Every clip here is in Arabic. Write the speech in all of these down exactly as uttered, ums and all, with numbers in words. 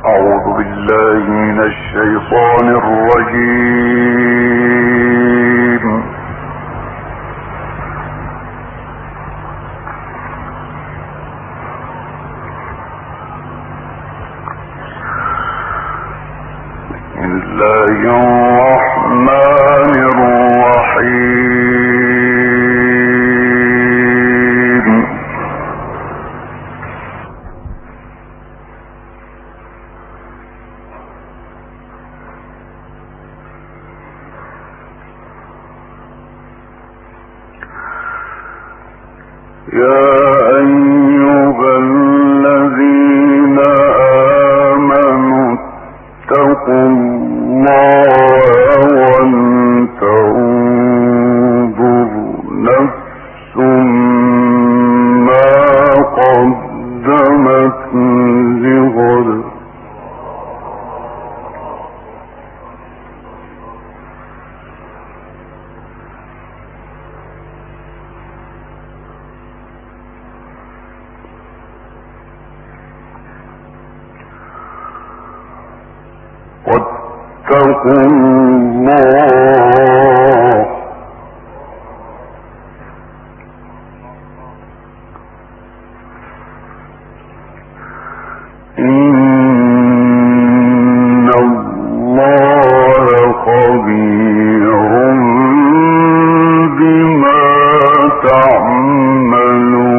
أعوذ بالله من الشيطان الرجيم. بسم الله الرحمن الرحيم. يا أيها الذين آمنوا اتقوا الله ولتنظر نفس ما قدمت لغد واتقوا الله إن الله خبير بما تعملون.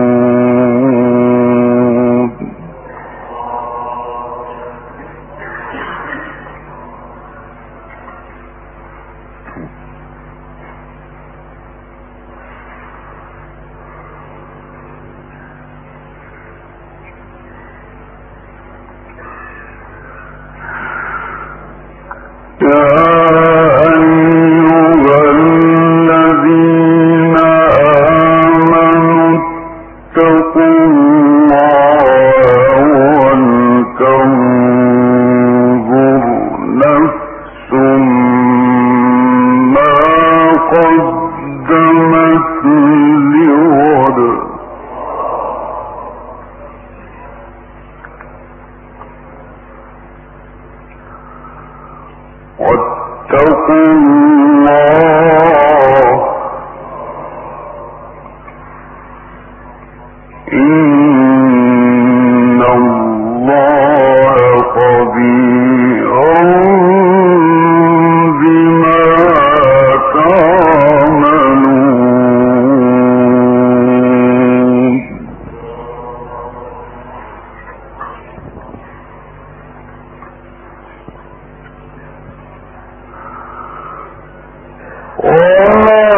يا أيها الذين آمنوا اتقوا الله ولتنظر نفس ما قدمت لغد واتقوا الله إن الله خبير بما تعملون. ولا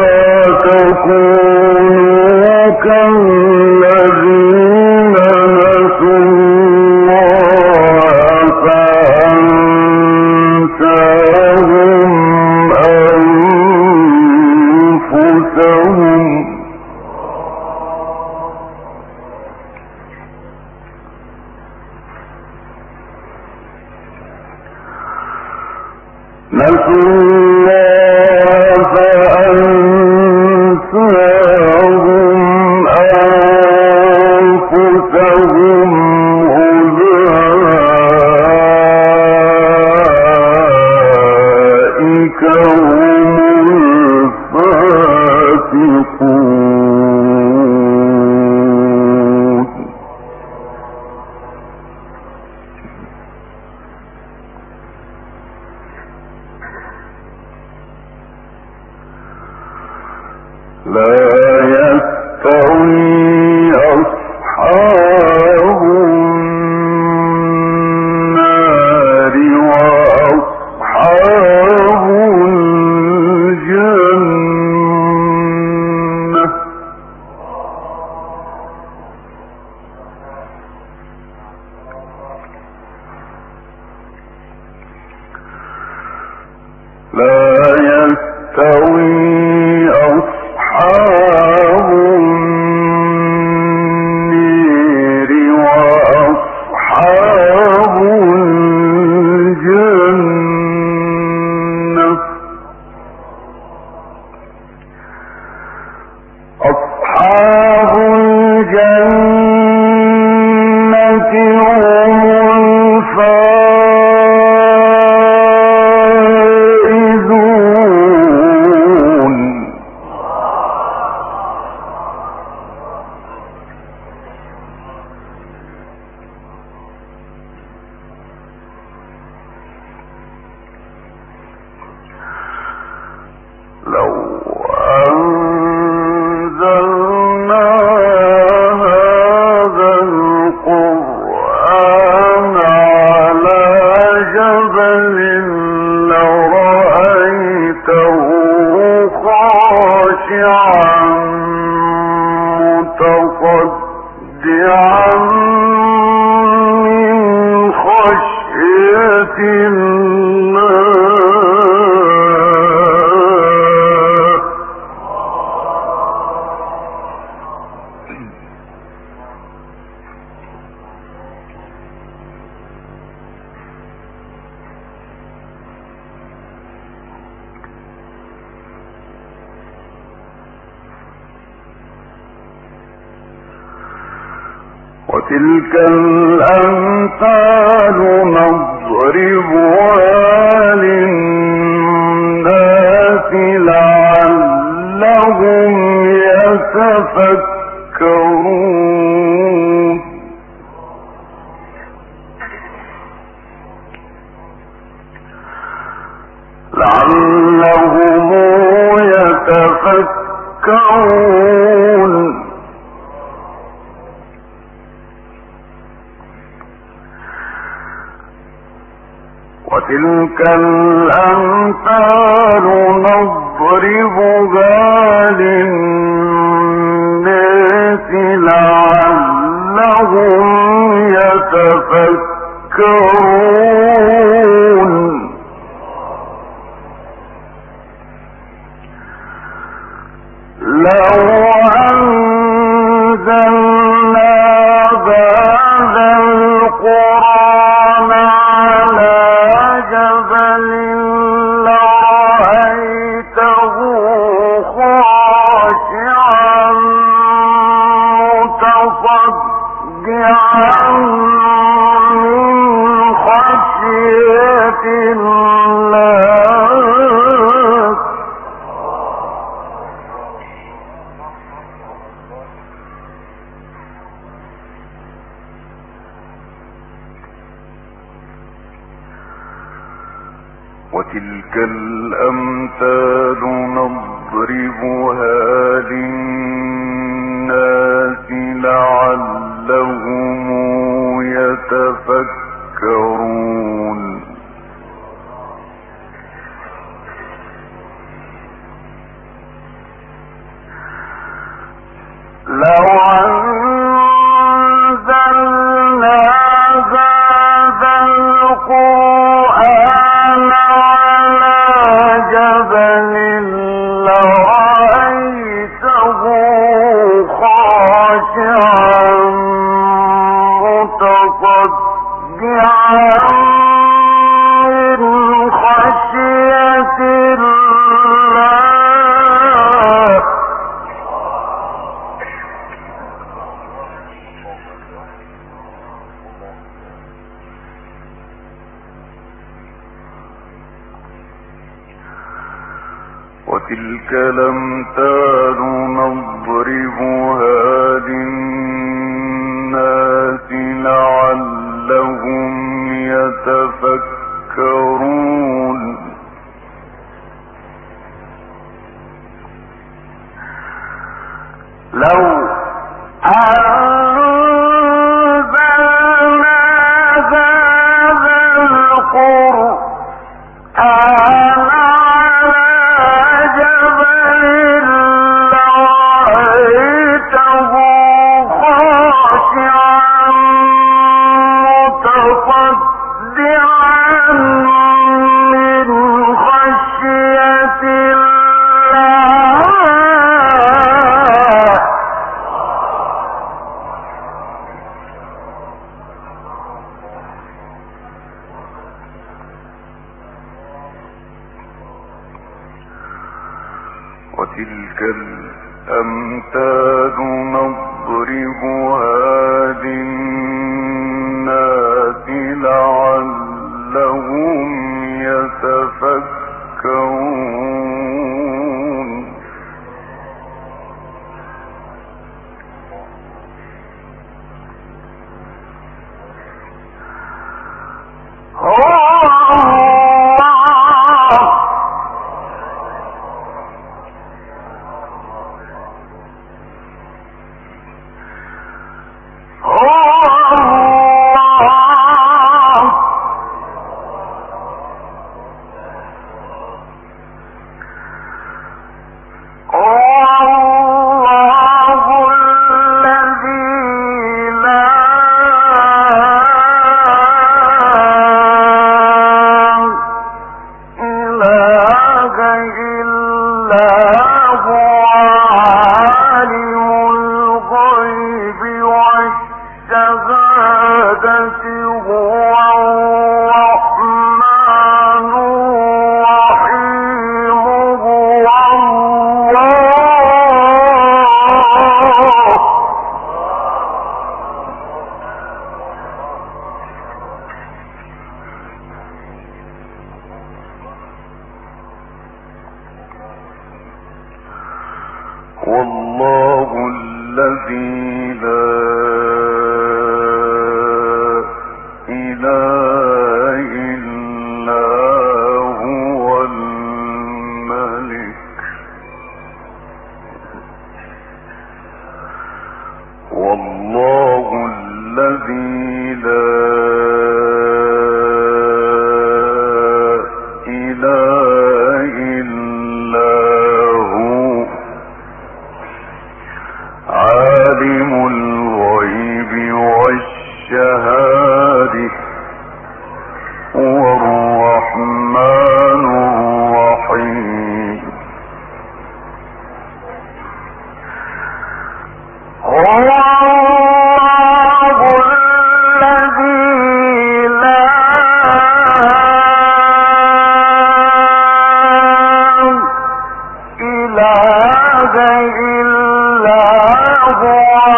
تكونوا كالذين نسوا الله فأنساهم أنفسهم نسوا الله فأنساهم أنفسهم أولئك هم الفاسقون. لا يستوي أصحاب النار وأصحاب الجنة لا يستوي أصحاب النار وأصحاب الجنة أصحاب الجنة هم الفائزون. خشية الله وتلك الأمثال نضربها للناس لعلهم يتفكرون لعلهم يتفكرون وتلك الأمثال نضربها للناس لعلهم يتفكرون لو أنزلنا هذا القرآن لرأيته خاشعا متصدعا من خشية الله وتلك الأمثال نضربها للناس لعلهم يتفكرون لو أنزلنا هذا القرآن جبل لرأيته خاشعا متصدعا من خشية الله وتلك الأمثال نضربها للناس لعلهم يتفكرون لو أنزلنا هذا القرآن وتلك الأمثال نضربها للناس لعلهم يتفكرون والله الذي لا إله إلا هو الملك والله الذي لا إله إلا هو عالم الغيب والشهادة هو الرحمن الرحيم هو الله الذي لا إله إلا هو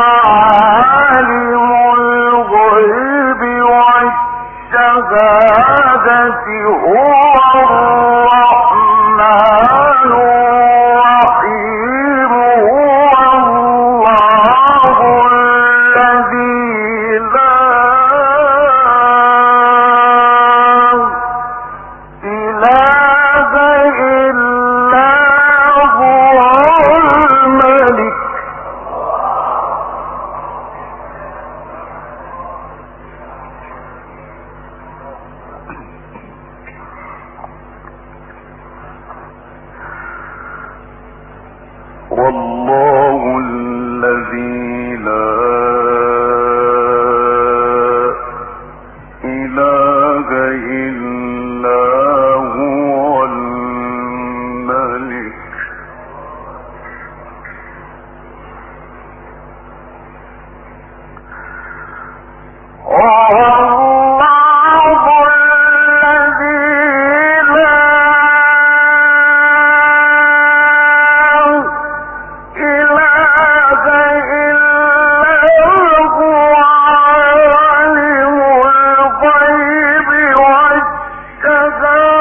عالم الغيب والشهادة هو الرحمن الرحيم هو الله الذي لا إله إلا هو الملك والله الذي لا إله إلا هو الملك كذا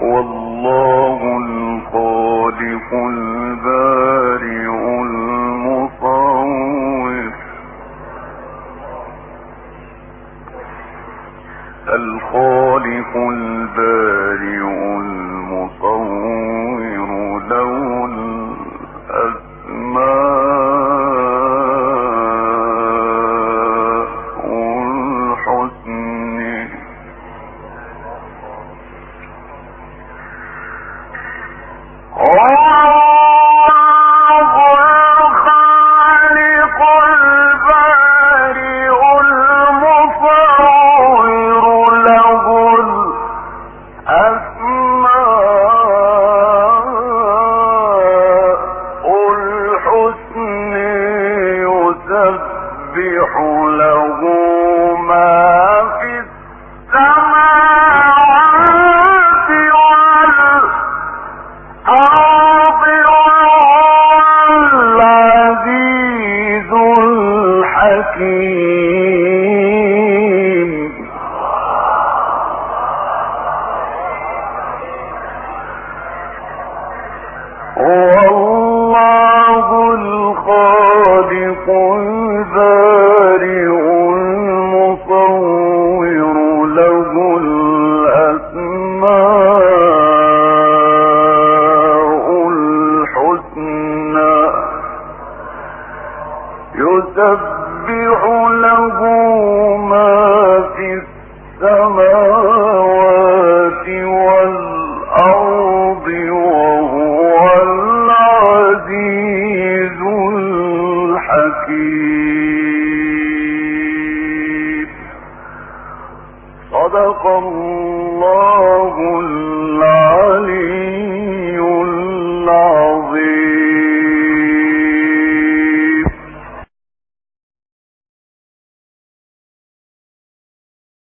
والله الخالق البارئ المصور الخالق البارئ المصور له الأسماء الحسنى يسبح له ما في السماوات والأرض